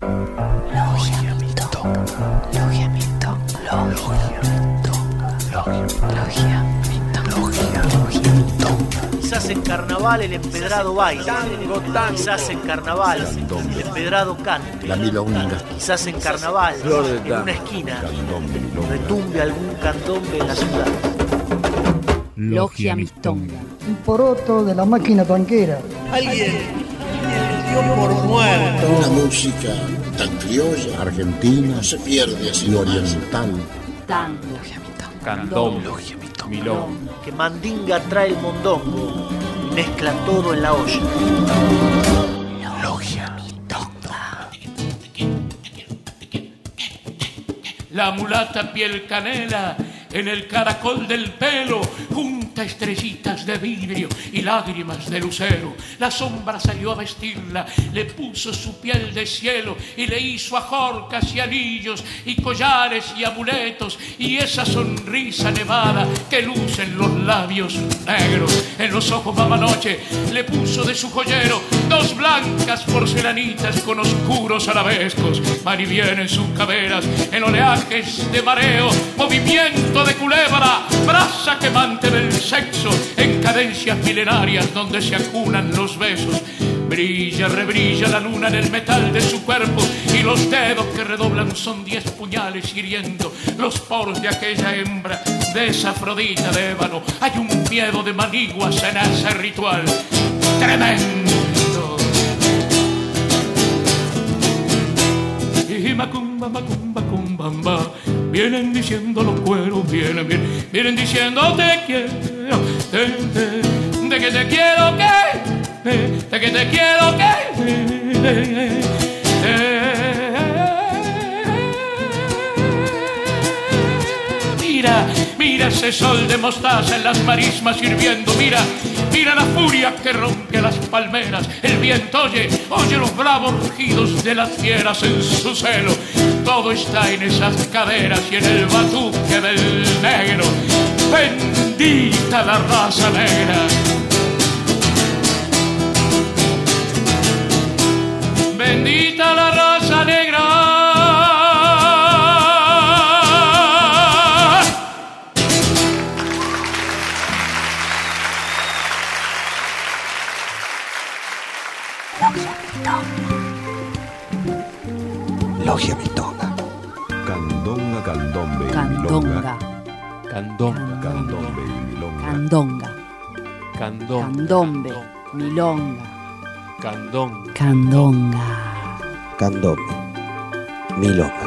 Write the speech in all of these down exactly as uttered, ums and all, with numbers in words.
Logia Miltonga. Logia Miltonga. Logia Miltonga. Quizás en carnaval el empedrado baile, quizás en carnaval el empedrado cante, la milonga. Quizás en carnaval, en una esquina, retumbe algún candombe en la ciudad. Logia Miltonga. Un poroto de la máquina tanquera. Alguien le dio por muerto. Una música tan criolla, argentina, no se pierde así y oriental. Tango. Candombe, milonga. Que mandinga trae el mondongo y mezcla todo en la olla. Logia Miltonga. La mulata piel canela en el caracol del pelo junta estrellitas de vidrio y lágrimas de lucero. La sombra salió a vestirla, le puso su piel de cielo y le hizo ajorcas y anillos y collares y amuletos y esa sonrisa nevada que luce en los labios negros. En los ojos mamanoche le puso de su joyero dos blancas porcelanitas con oscuros arabescos. Van y vienen sus caderas en oleajes de mareo, movimiento de culebra, brasa quemante del sexo, en cadencias milenarias donde se acunan los besos. Brilla, rebrilla la luna en el metal de su cuerpo y los dedos que redoblan son diez puñales hiriendo los poros de aquella hembra, de esa Afrodita de ébano. Hay un miedo de maniguas en ese ritual tremendo. Y macumba, macumba, cumbamba, vienen diciendo los cueros, vienen, vienen, vienen diciendo te quiero, te, te, de que te quiero, que, de que te quiero, que, eh, mira, mira ese sol de mostaza en las marismas hirviendo, mira, mira la furia que rompe las palmeras, el viento oye, oye los bravos rugidos de las fieras en su celo. Todo está en esas caderas y en el batuque del negro. Bendita la raza negra. Bendita la raza negra. Logia Miltonga. Candonga, candombe y Candonga. Candonga, Candombe y milonga. Candonga. candonga, Candombe. Milonga. candonga. Candonga. Candombe, milonga.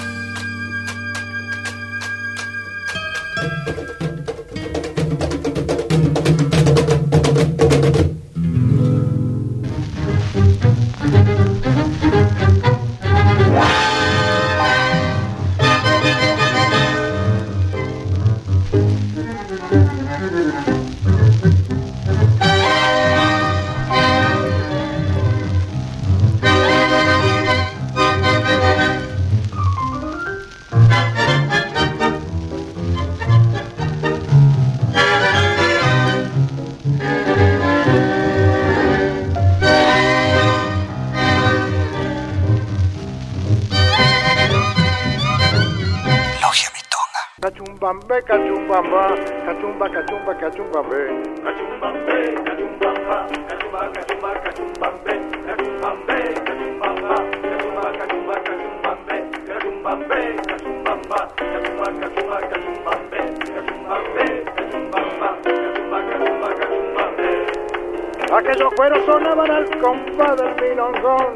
Cachumbambe, cachumbamba, cachumba, cachumba, cachumbambe. Cachumbambe, cachumbamba, cachumba, cachumba, cachumbambe. Cachumbambe, cachumbamba, cachumba, cachumba, cachumbambe. Cachumbambe, cachumbamba, cachumba, cachumba, cachumbambe. Cachumbambe, cachumbamba, cachumba, cachumba, cachumbambe. Aquellos cueros sonaban al compás del milongón.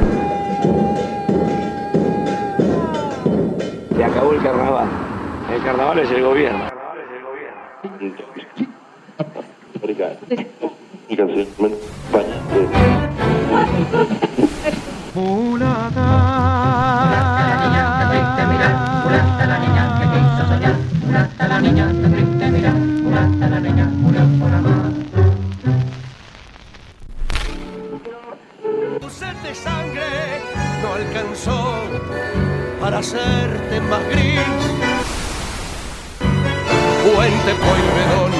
Se acabó el carnaval. El carnaval es el gobierno. Tu sed de sangre no alcanzó para hacerte más gris. Puente Pueyrredón.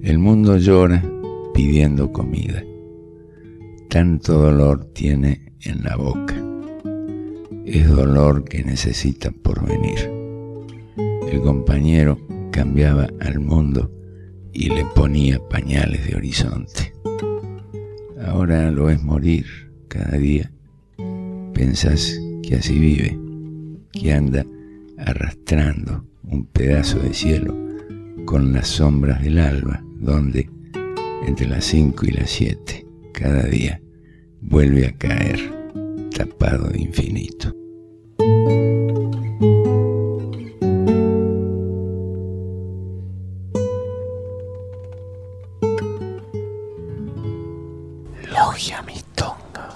El mundo llora pidiendo comida. Tanto dolor tiene en la boca. Es dolor que necesita porvenir. El compañero cambiaba al mundo y le ponía pañales de horizonte. Ahora lo ves morir cada día. Pensás que así vive, que anda arrastrando un pedazo de cielo con las sombras del alba, donde entre las cinco y las siete cada día vuelve a caer tapado de infinito. Logia Milonga.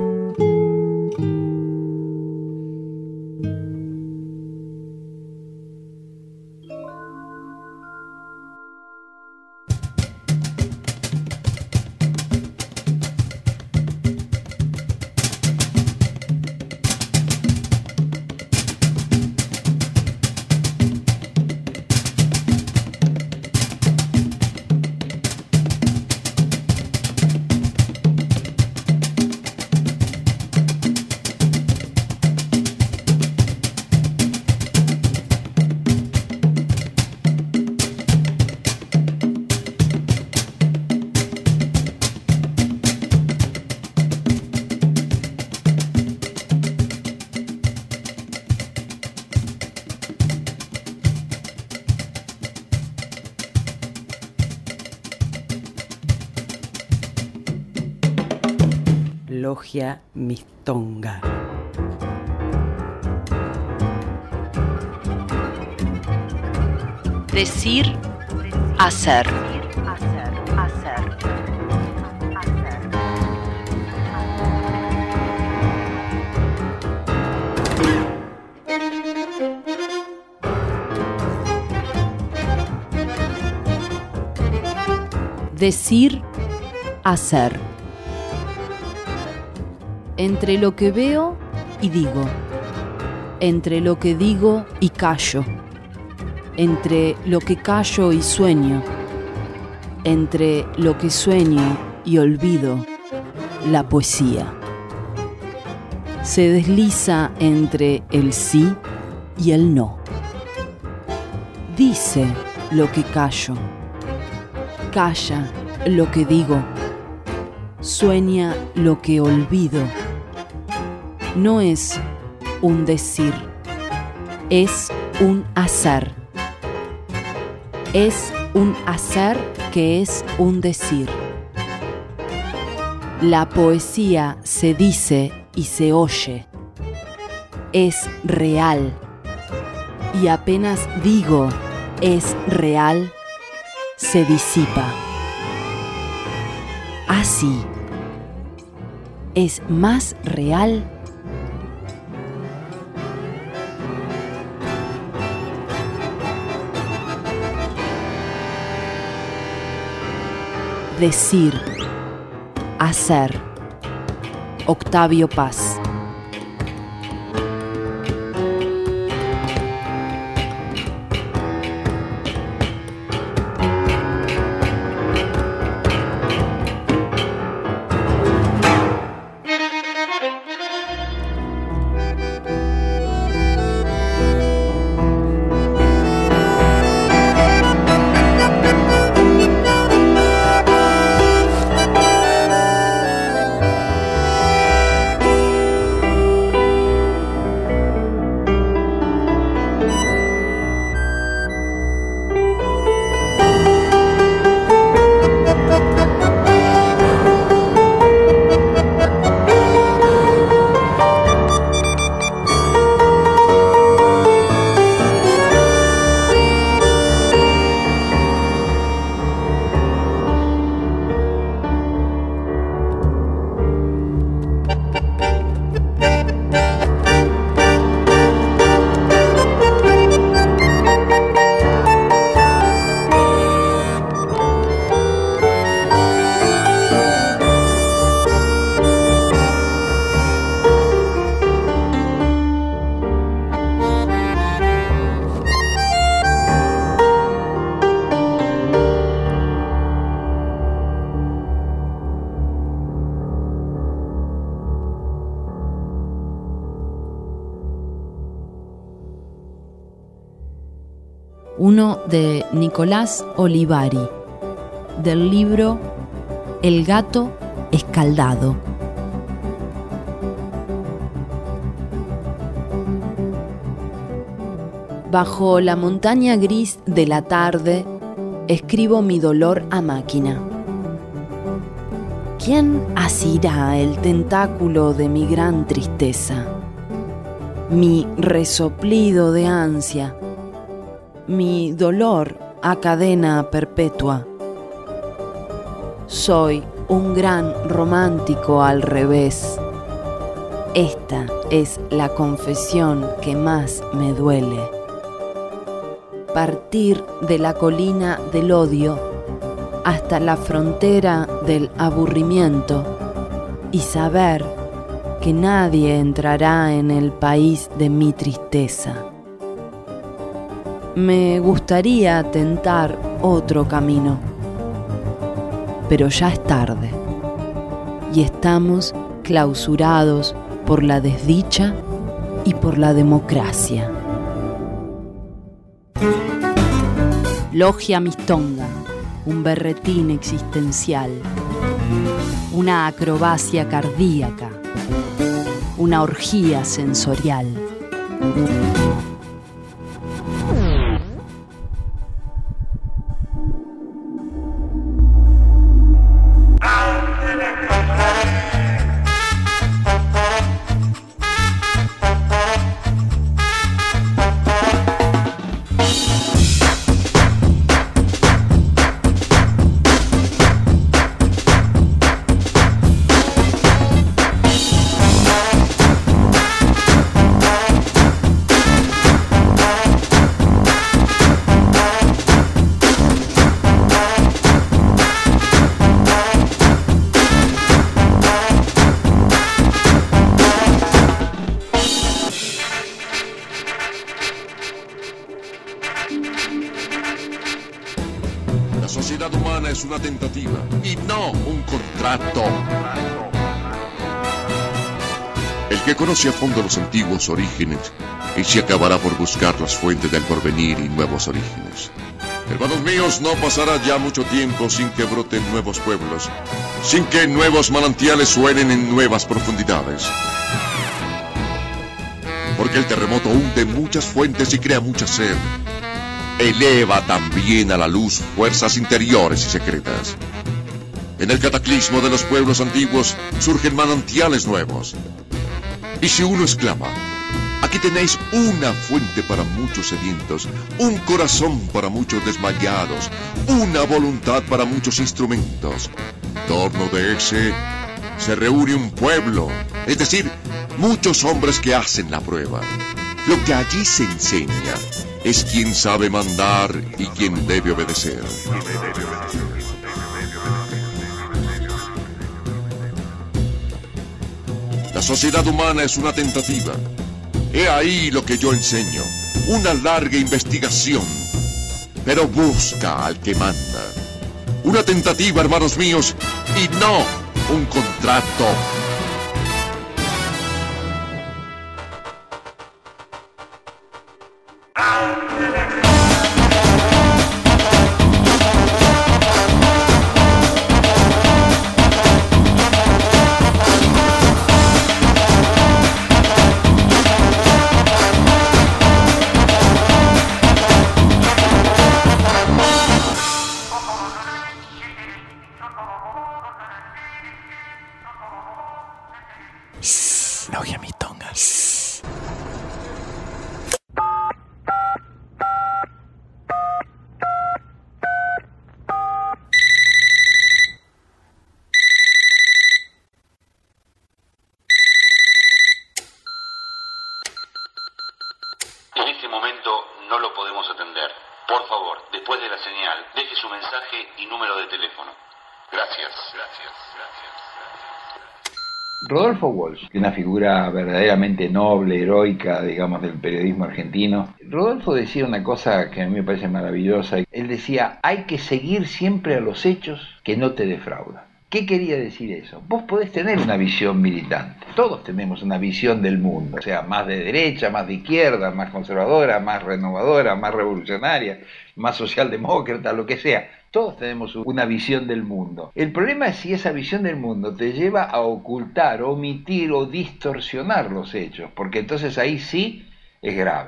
Logia Milonga. Decir, hacer. Decir, hacer. Entre lo que veo y digo, entre lo que digo y callo, entre lo que callo y sueño, entre lo que sueño y olvido, la poesía se desliza entre el sí y el no. Dice lo que callo, calla lo que digo, sueña lo que olvido. No es un decir, es un hacer. Es un hacer que es un decir. La poesía se dice y se oye. Es real. Y apenas digo es real, se disipa. Así, es más real. Decir, hacer. Octavio Paz. Camino de Nicolás Olivari, del libro El gato escaldado. Bajo la montaña gris de la tarde, escribo mi dolor a máquina. ¿Quién asirá el tentáculo de mi gran tristeza? Mi resoplido de ansia, mi dolor a cadena perpetua. Soy un gran romántico al revés. Esta es la confesión que más me duele. Partir de la colina del odio hasta la frontera del aburrimiento y saber que nadie entrará en el país de mi tristeza. Me gustaría tentar otro camino, pero ya es tarde y estamos clausurados por la desdicha y por la democracia. Logia mistonga, un berretín existencial, una acrobacia cardíaca, una orgía sensorial. Una tentativa y no un contrato. El que conoce a fondo los antiguos orígenes y se acabará por buscar las fuentes del porvenir y nuevos orígenes. Hermanos míos, no pasará ya mucho tiempo sin que broten nuevos pueblos, sin que nuevos manantiales suenen en nuevas profundidades. Porque el terremoto hunde muchas fuentes y crea mucha sed. Eleva también a la luz fuerzas interiores y secretas. En el cataclismo de los pueblos antiguos surgen manantiales nuevos. Y si uno exclama, aquí tenéis una fuente para muchos sedientos, un corazón para muchos desmayados, una voluntad para muchos instrumentos, en torno de ese se reúne un pueblo, es decir, muchos hombres que hacen la prueba. Lo que allí se enseña es quién sabe mandar y quién debe obedecer. La sociedad humana es una tentativa. He ahí lo que yo enseño, una larga investigación, pero busca al que manda. Una tentativa, hermanos míos, y no un contrato. Logia mistonga. En este momento no lo podemos atender. Por favor, después de la señal, deje su mensaje y número de teléfono. Gracias, gracias, gracias. Rodolfo Walsh, una figura verdaderamente noble, heroica, digamos, del periodismo argentino. Rodolfo decía una cosa que a mí me parece maravillosa. Él decía, hay que seguir siempre a los hechos que no te defraudan. ¿Qué quería decir eso? Vos podés tener una visión militante, todos tenemos una visión del mundo, o sea, más de derecha, más de izquierda, más conservadora, más renovadora, más revolucionaria, más socialdemócrata, lo que sea. Todos tenemos una visión del mundo. El problema es si esa visión del mundo te lleva a ocultar, omitir o distorsionar los hechos, porque entonces ahí sí es grave.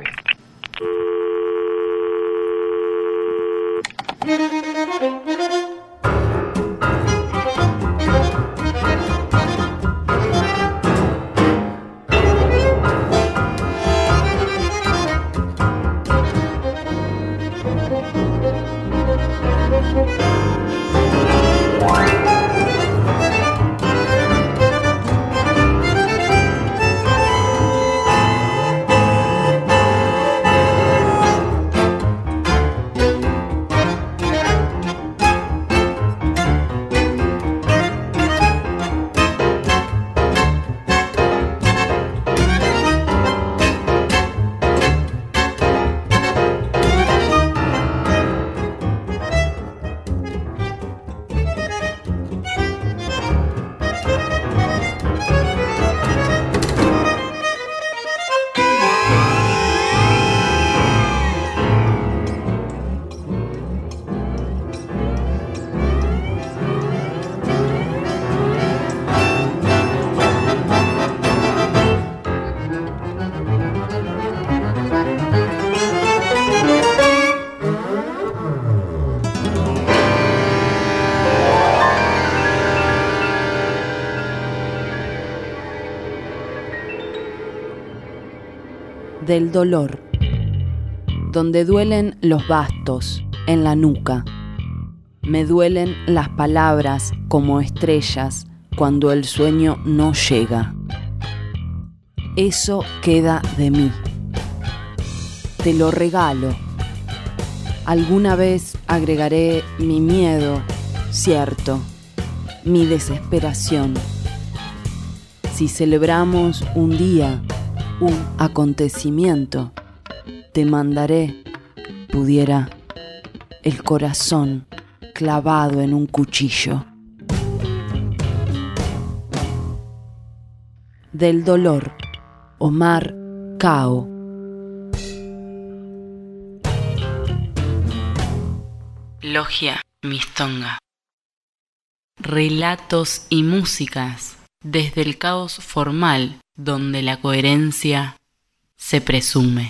Del dolor, donde duelen los bastos en la nuca. Me duelen las palabras como estrellas cuando el sueño no llega. Eso queda de mí. Te lo regalo. Alguna vez agregaré mi miedo, cierto, mi desesperación. Si celebramos un día, un acontecimiento, te mandaré, pudiera, el corazón clavado en un cuchillo. Del dolor, Omar Cao. Logia Mistonga. Relatos y músicas desde el caos formal, donde la coherencia se presume.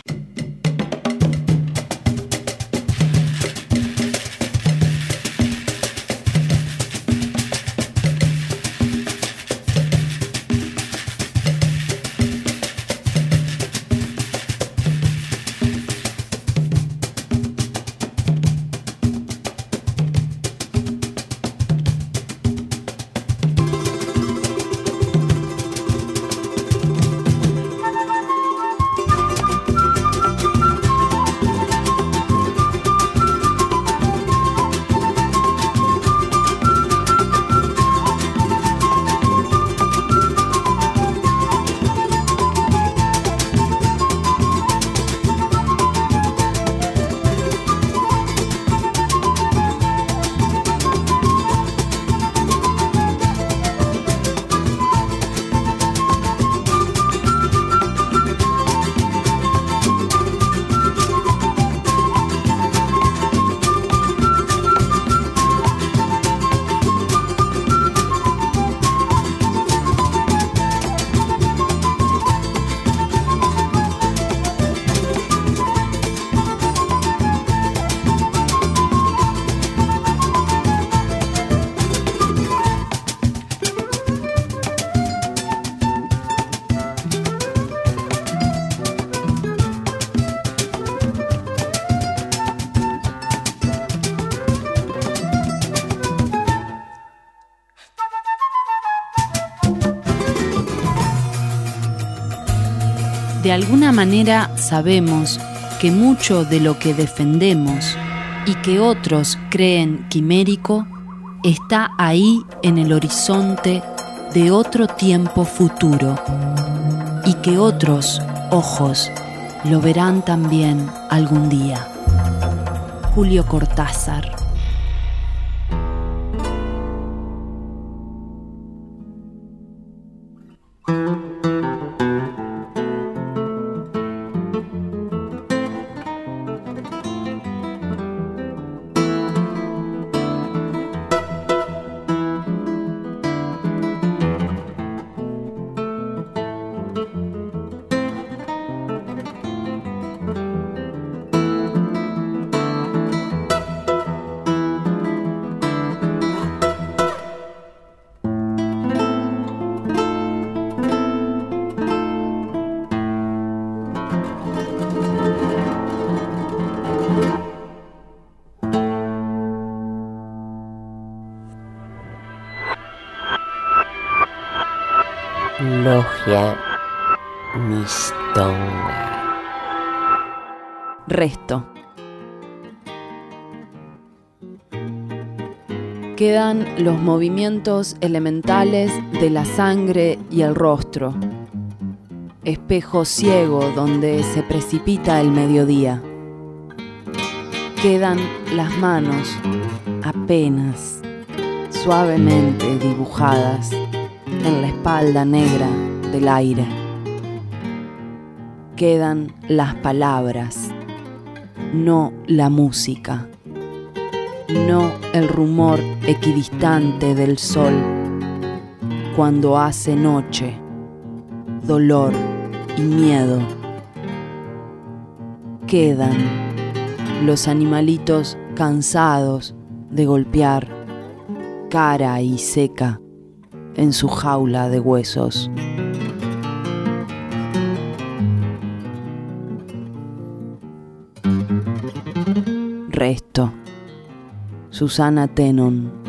De alguna manera sabemos que mucho de lo que defendemos y que otros creen quimérico está ahí en el horizonte de otro tiempo futuro y que otros ojos lo verán también algún día. Julio Cortázar. Logia Mistonga. Resto. Quedan los movimientos elementales de la sangre y el rostro. Espejo ciego donde se precipita el mediodía. Quedan las manos, apenas, suavemente dibujadas en la espalda negra del aire. Quedan las palabras, no la música, no el rumor equidistante del sol cuando hace noche, dolor y miedo. Quedan los animalitos cansados de golpear cara y seca en su jaula de huesos. Resto. Susana Tenon.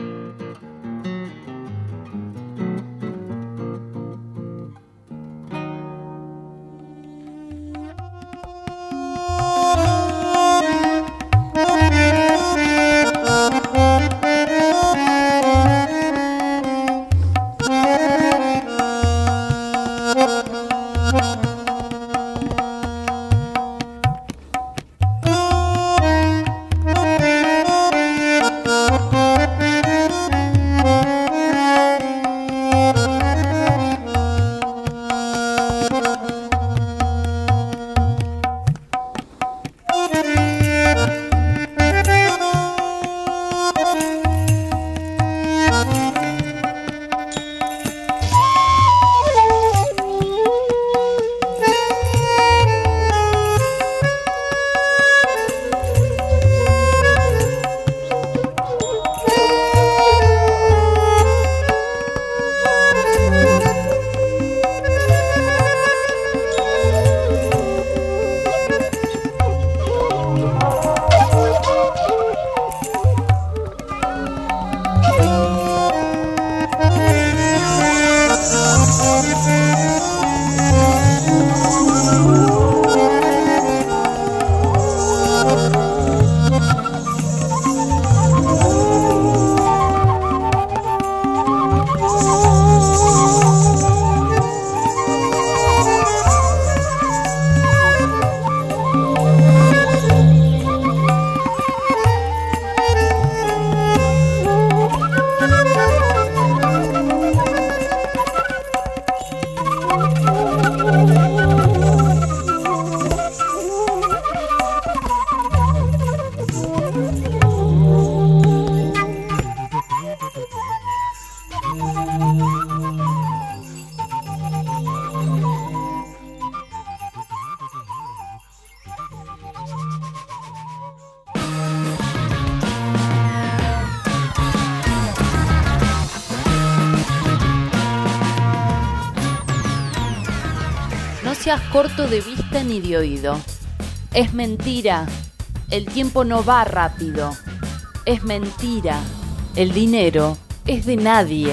seas corto de vista ni de oído. Es mentira, el tiempo no va rápido. Es mentira, el dinero es de nadie.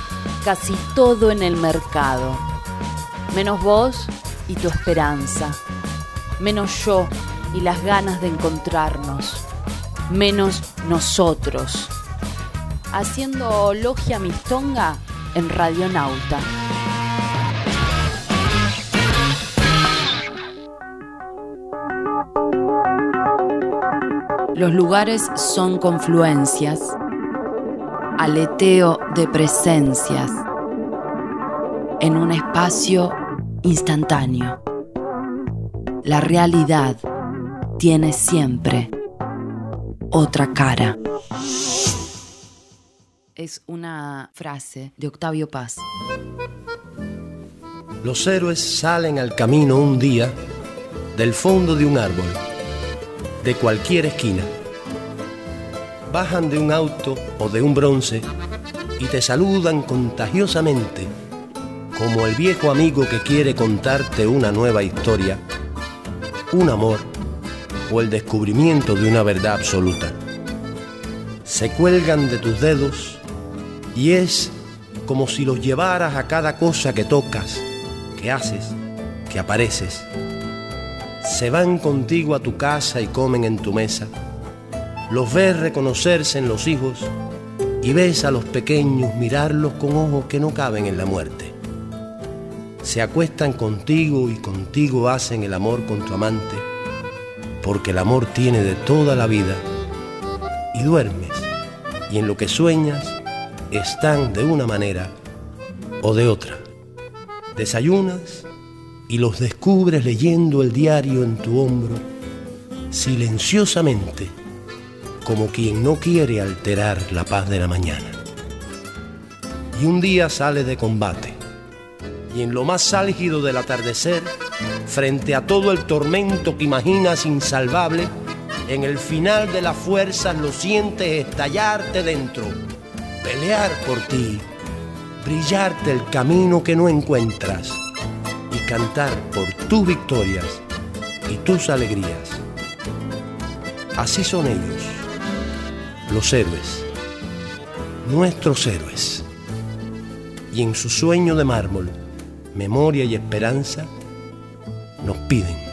Casi todo en el mercado. Menos vos y tu esperanza. Menos yo y las ganas de encontrarnos. Menos nosotros. Haciendo Logia Mistonga en Radionauta. Los lugares son confluencias, aleteo de presencias, en un espacio instantáneo. La realidad tiene siempre otra cara. Es una frase de Octavio Paz. Los héroes salen al camino un día del fondo de un árbol, de cualquier esquina. Bajan de un auto o de un bronce y te saludan contagiosamente, como el viejo amigo que quiere contarte una nueva historia, un amor o el descubrimiento de una verdad absoluta. Se cuelgan de tus dedos y es como si los llevaras a cada cosa que tocas, que haces, que apareces. Se van contigo a tu casa y comen en tu mesa. Los ves reconocerse en los hijos y ves a los pequeños mirarlos con ojos que no caben en la muerte. Se acuestan contigo y contigo hacen el amor con tu amante, porque el amor tiene de toda la vida. Y duermes, y en lo que sueñas están de una manera o de otra. Desayunas y los descubres leyendo el diario en tu hombro, silenciosamente, como quien no quiere alterar la paz de la mañana. Y un día sales de combate, y en lo más álgido del atardecer, frente a todo el tormento que imaginas insalvable, en el final de las fuerzas lo sientes estallarte dentro, pelear por ti, brillarte el camino que no encuentras y cantar por tus victorias y tus alegrías. Así son ellos, los héroes, nuestros héroes. Y en su sueño de mármol, memoria y esperanza, nos piden.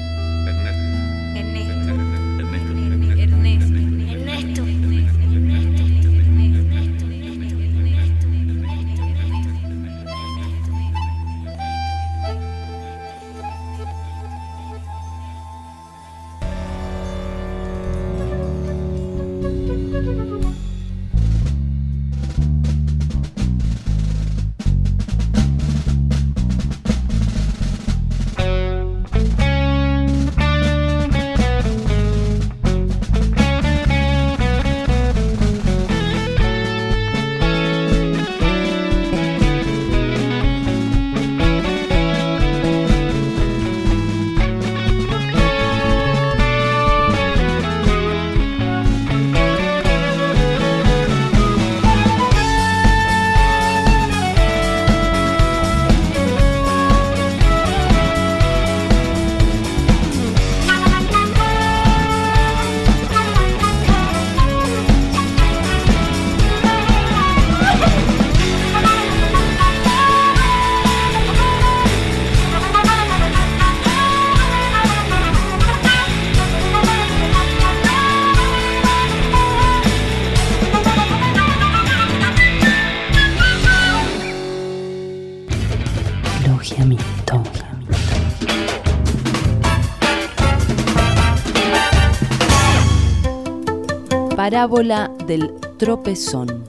Parábola del tropezón.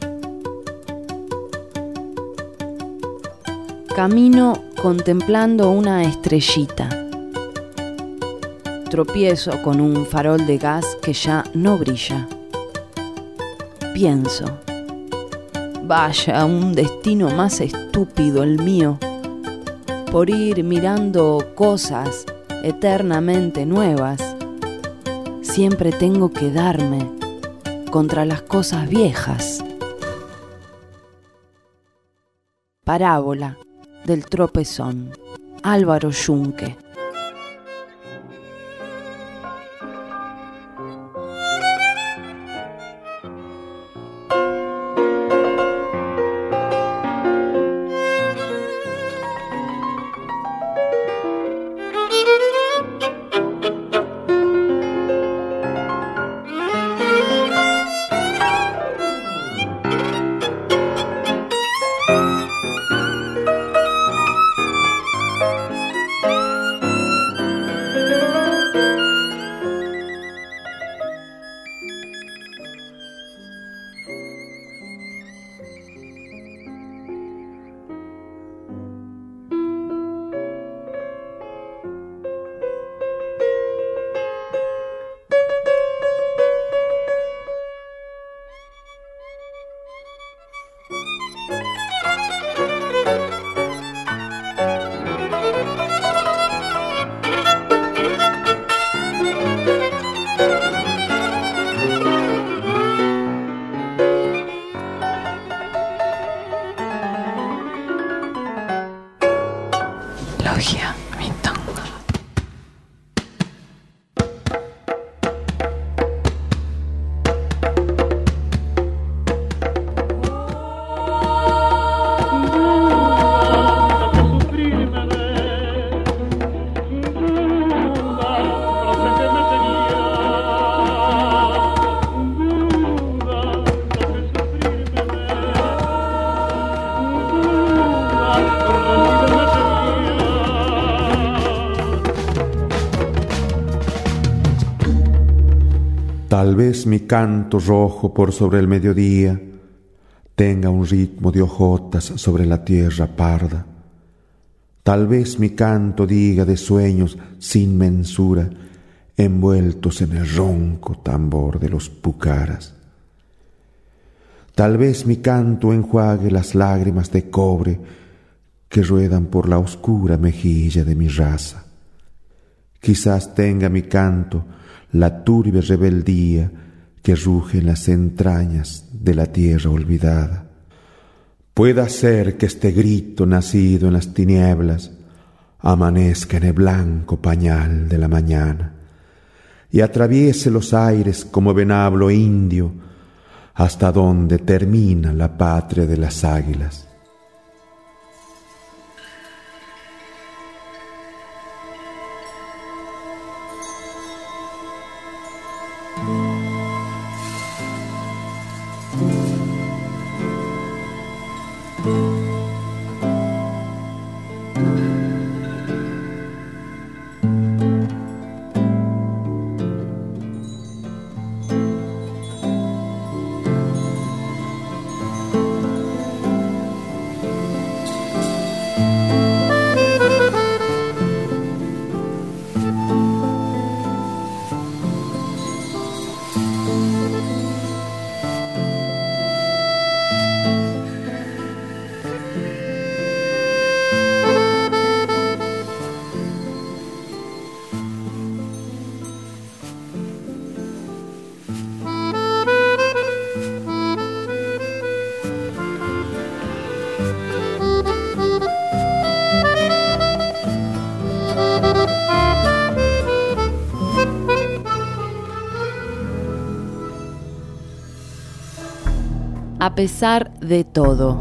Camino contemplando una estrellita. Tropiezo con un farol de gas que ya no brilla. Pienso, vaya, un destino más estúpido el mío, por ir mirando cosas eternamente nuevas. Siempre tengo que darme contra las cosas viejas. Parábola del tropezón. Álvaro Yunque. Logia Milonga. vez mi canto rojo por sobre el mediodía tenga un ritmo de hojotas sobre la tierra parda. Tal vez mi canto diga de sueños sin mensura, envueltos en el ronco tambor de los pucaras. Tal vez mi canto enjuague las lágrimas de cobre que ruedan por la oscura mejilla de mi raza. Quizás tenga mi canto la turbia rebeldía que ruge en las entrañas de la tierra olvidada. Pueda ser que este grito nacido en las tinieblas amanezca en el blanco pañal de la mañana y atraviese los aires como venablo indio hasta donde termina la patria de las águilas. A pesar de todo.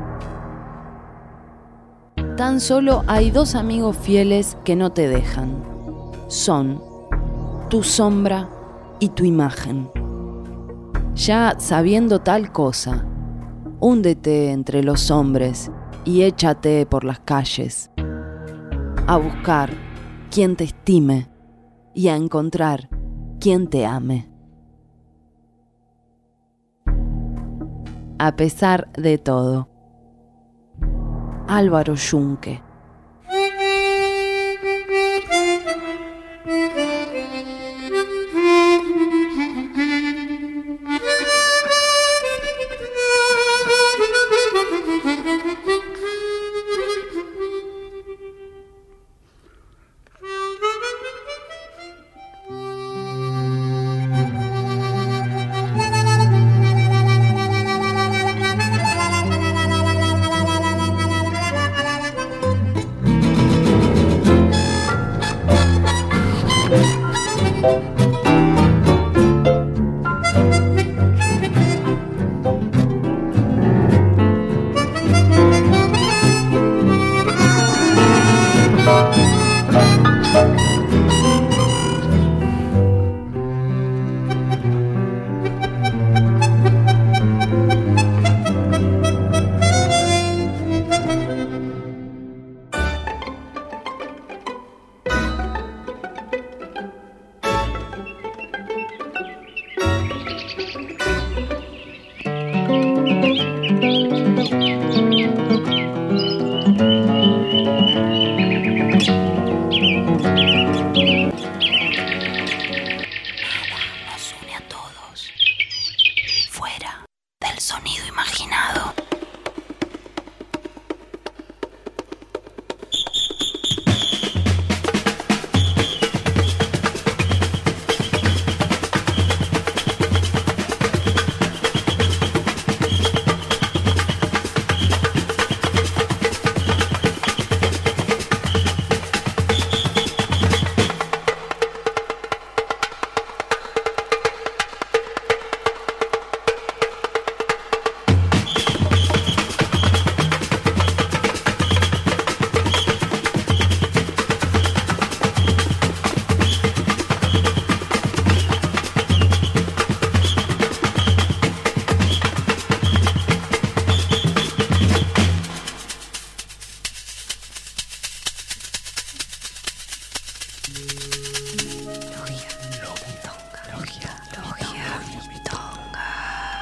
Tan solo hay dos amigos fieles que no te dejan. Son tu sombra y tu imagen. Ya sabiendo tal cosa, húndete entre los hombres y échate por las calles, a buscar quien te estime y a encontrar quien te ame. A pesar de todo. Álvaro Yunque.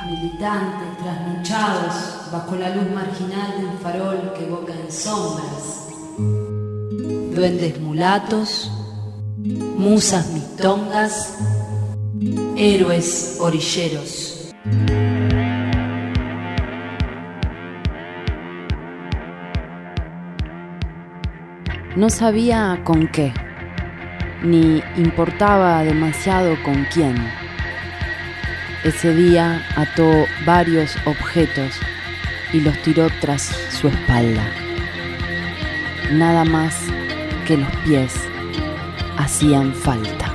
militantes trasnochados bajo la luz marginal de un farol que evoca en sombras, duendes mulatos, musas mistongas, héroes orilleros. No sabía con qué, ni importaba demasiado con quién. Ese día ató varios objetos y los tiró tras su espalda. Nada más que los pies hacían falta.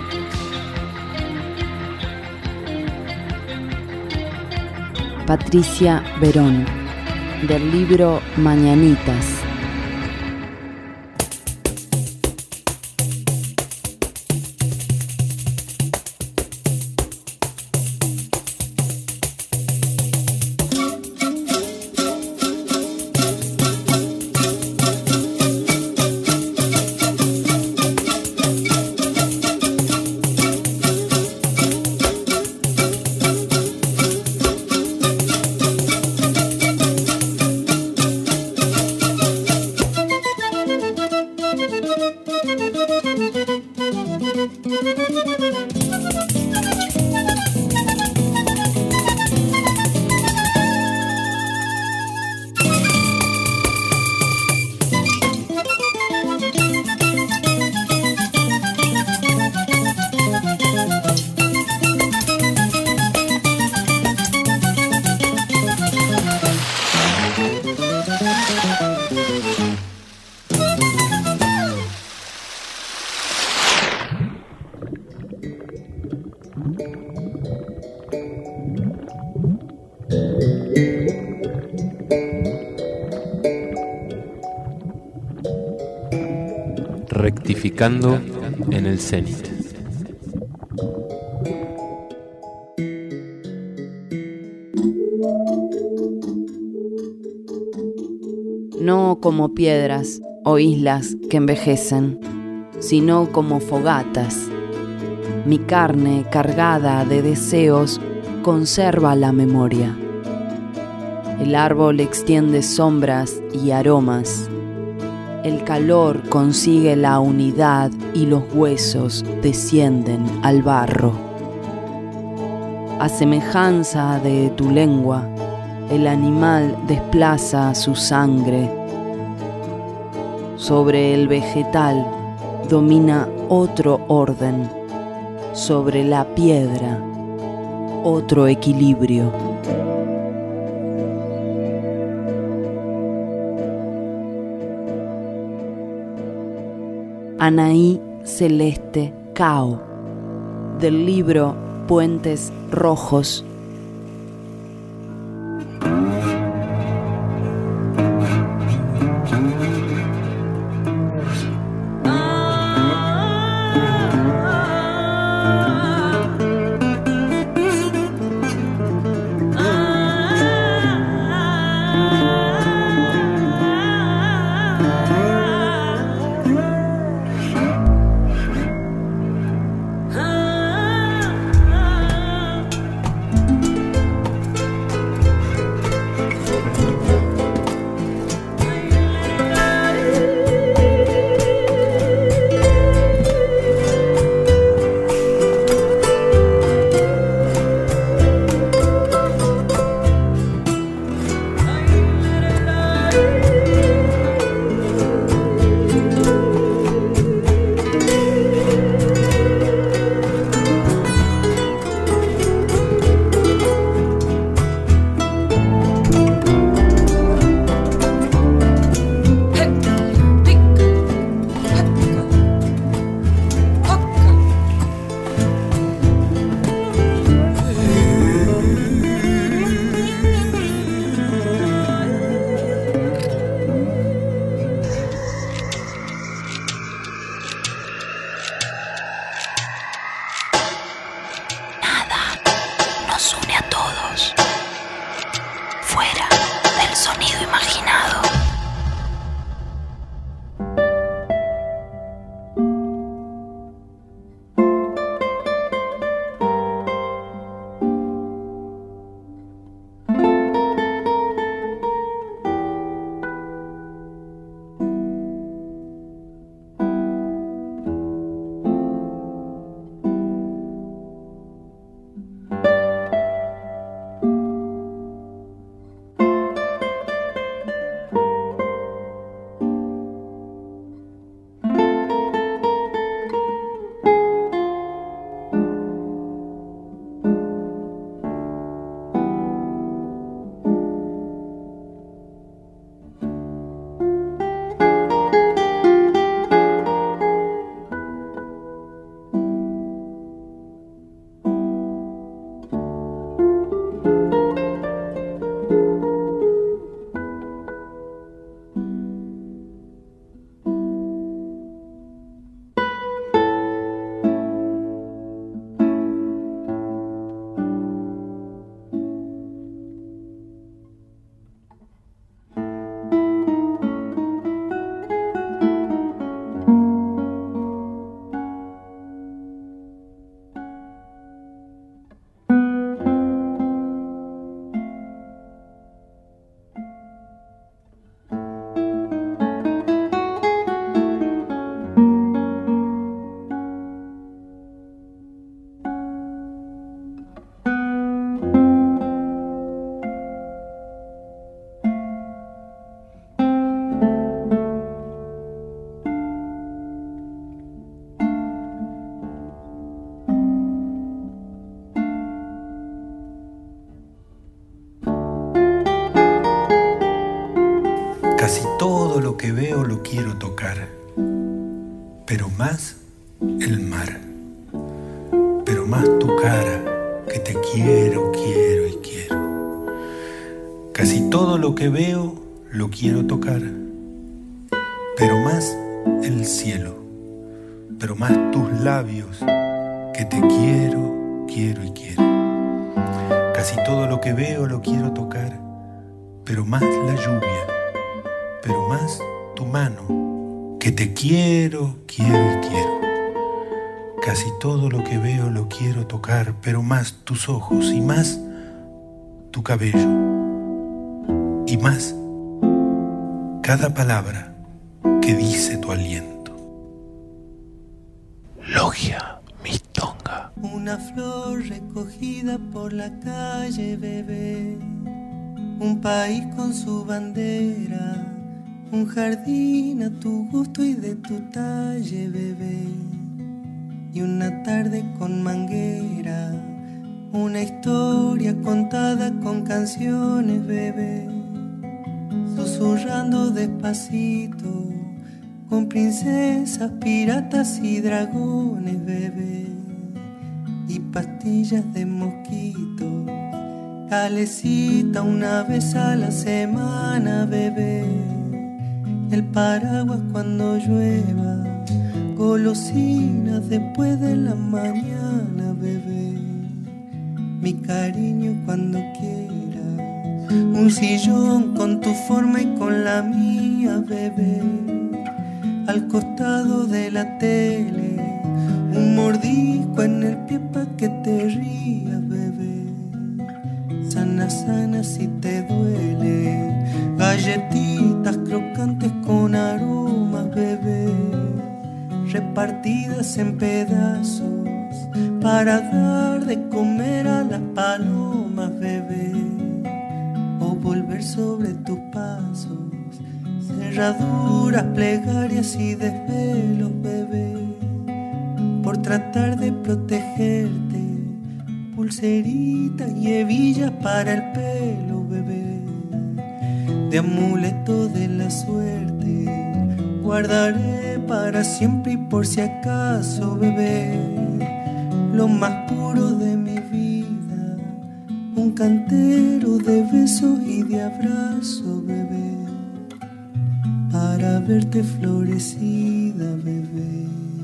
Patricia Verón, del libro Mañanitas. Rectificando en el cenit. No como piedras o islas que envejecen, sino como fogatas. Mi carne cargada de deseos conserva la memoria. El árbol extiende sombras y aromas. El calor consigue la unidad y los huesos descienden al barro. A semejanza de tu lengua, el animal desplaza su sangre. Sobre el vegetal domina otro orden. Sobre la piedra, otro equilibrio. Anaí Celeste Cao, del libro Puentes Rojos. Casi todo lo que veo lo quiero tocar, pero más el mar, pero más tu cara, que te quiero, quiero y quiero. Casi todo lo que veo lo quiero tocar, pero más el cielo, pero más tus labios, que te quiero, quiero y quiero. Casi todo lo que veo lo quiero tocar, pero más la lluvia, pero más tu mano, que te quiero, quiero y quiero. Casi todo lo que veo lo quiero tocar, pero más tus ojos y más tu cabello y más cada palabra que dice tu aliento. Logia Mistonga. Una flor recogida por la calle, bebé. Un país con su bandera. Un jardín a tu gusto y de tu talle, bebé. Y una tarde con manguera. Una historia contada con canciones, bebé. Susurrando despacito, con princesas, piratas y dragones, bebé. Y pastillas de mosquito, calecita una vez a la semana, bebé. El paraguas cuando llueva, golosinas después de la mañana, bebé. Mi cariño cuando quieras, un sillón con tu forma y con la mía, bebé. Al costado de la tele, un mordisco en el pie pa' que te rías, bebé. Sana, sana si te duele, galletitas crocantes con aromas, bebé. Repartidas en pedazos, para dar de comer a las palomas, bebé. O volver sobre tus pasos, cerraduras, plegarias y desvelos, bebé. Por tratar de protegerte, pulseritas y hebillas para el pelo, bebé. De amuleto de la suerte, guardaré para siempre y por si acaso, bebé. Lo más puro de mi vida, un cantero de besos y de abrazos, bebé. Para verte florecida, bebé.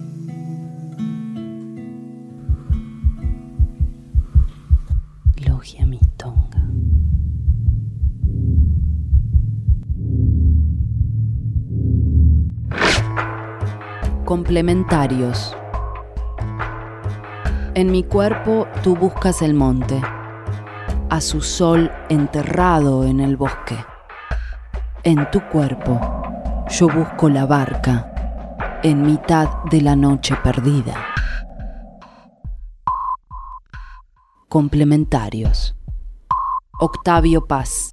Logia Mistonga. Complementarios. En mi cuerpo tú buscas el monte, a su sol enterrado en el bosque. En tu cuerpo yo busco la barca en mitad de la noche perdida. Complementarios. Octavio Paz.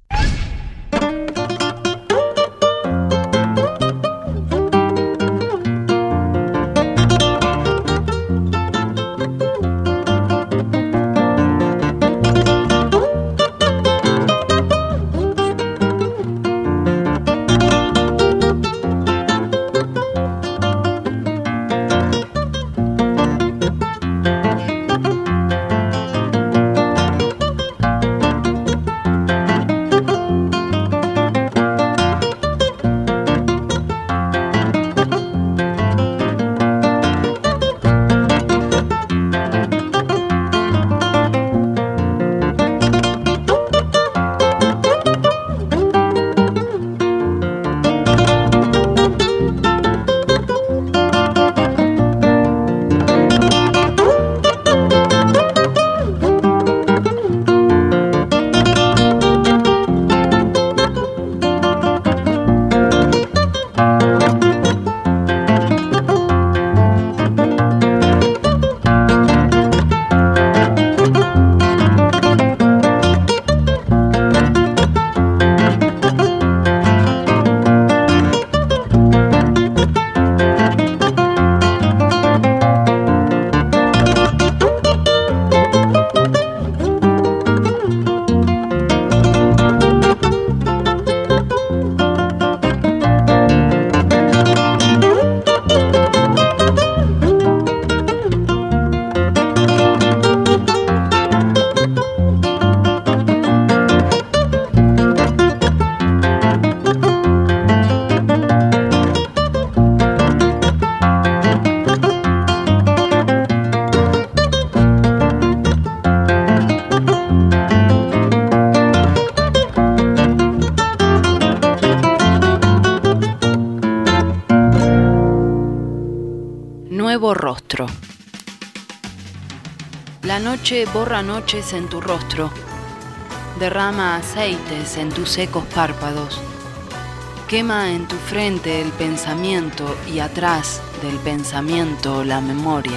La noche borra noches en tu rostro, derrama aceites en tus secos párpados, quema en tu frente el pensamiento y atrás del pensamiento la memoria.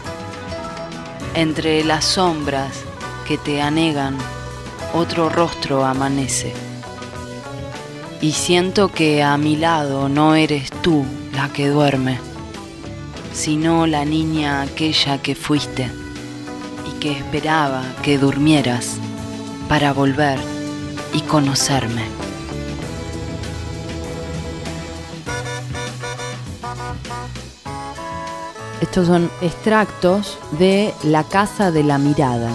Entre las sombras que te anegan, otro rostro amanece. Y siento que a mi lado no eres tú la que duerme, sino la niña aquella que fuiste y que esperaba que durmieras para volver y conocerme. Estos son extractos de La Casa de la Mirada,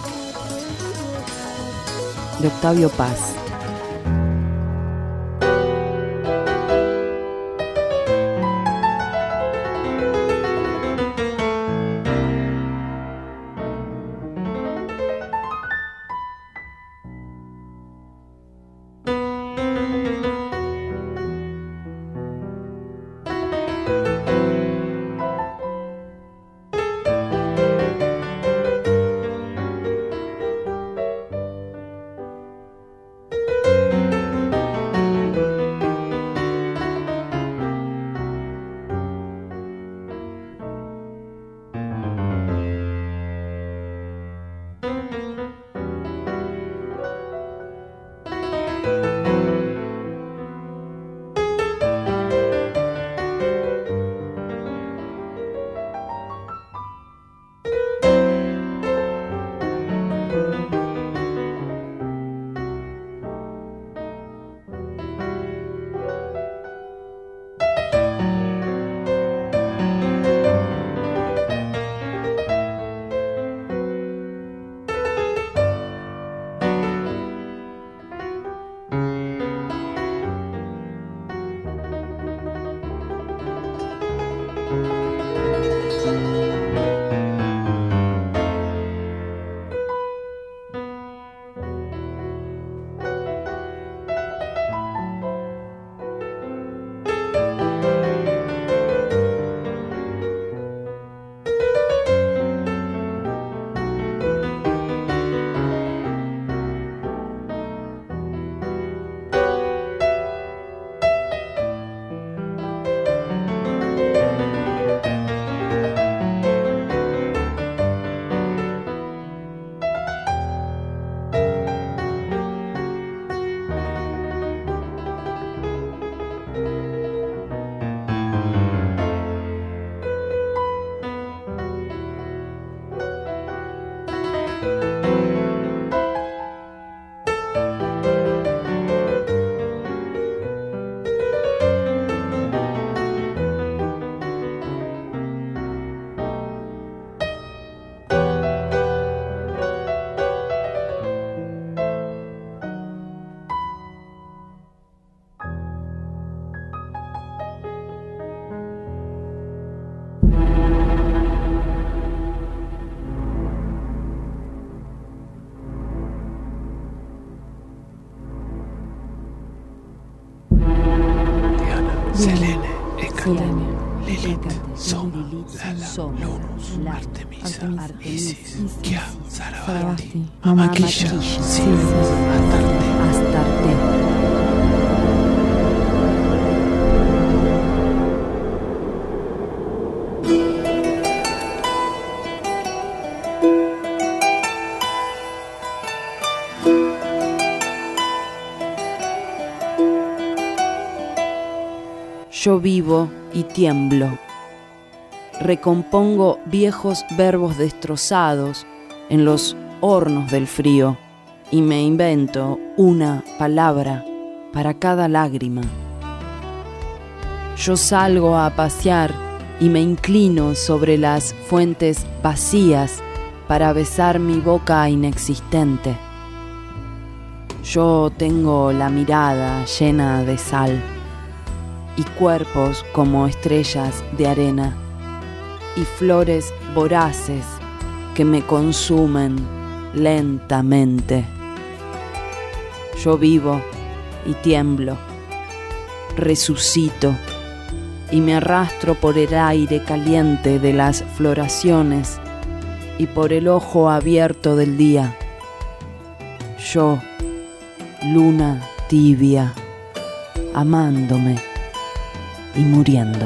de Octavio Paz. Selene, Hécate, Lilith, Soma, Lala, Lunus, Artemisa, Isis, Kia, Sarabasti, Mamaquilla, Siva, Astarte. Astarte. Yo vivo y tiemblo. Recompongo viejos verbos destrozados en los hornos del frío y me invento una palabra para cada lágrima. Yo salgo a pasear y me inclino sobre las fuentes vacías para besar mi boca inexistente. Yo tengo la mirada llena de sal y cuerpos como estrellas de arena y flores voraces que me consumen lentamente. Yo vivo y tiemblo, resucito y me arrastro por el aire caliente de las floraciones y por el ojo abierto del día. Yo, luna tibia, amándome y muriendo.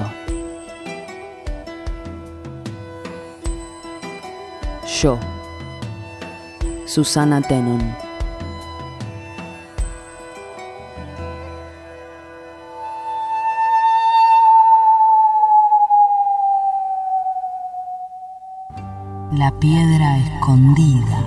Yo, Susana Tenon. La piedra escondida.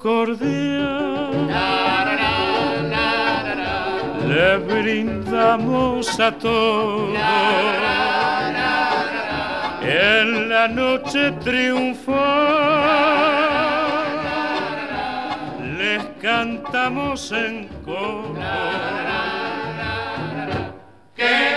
cordial le brindamos a todos en la noche triunfal. Les cantamos en coro.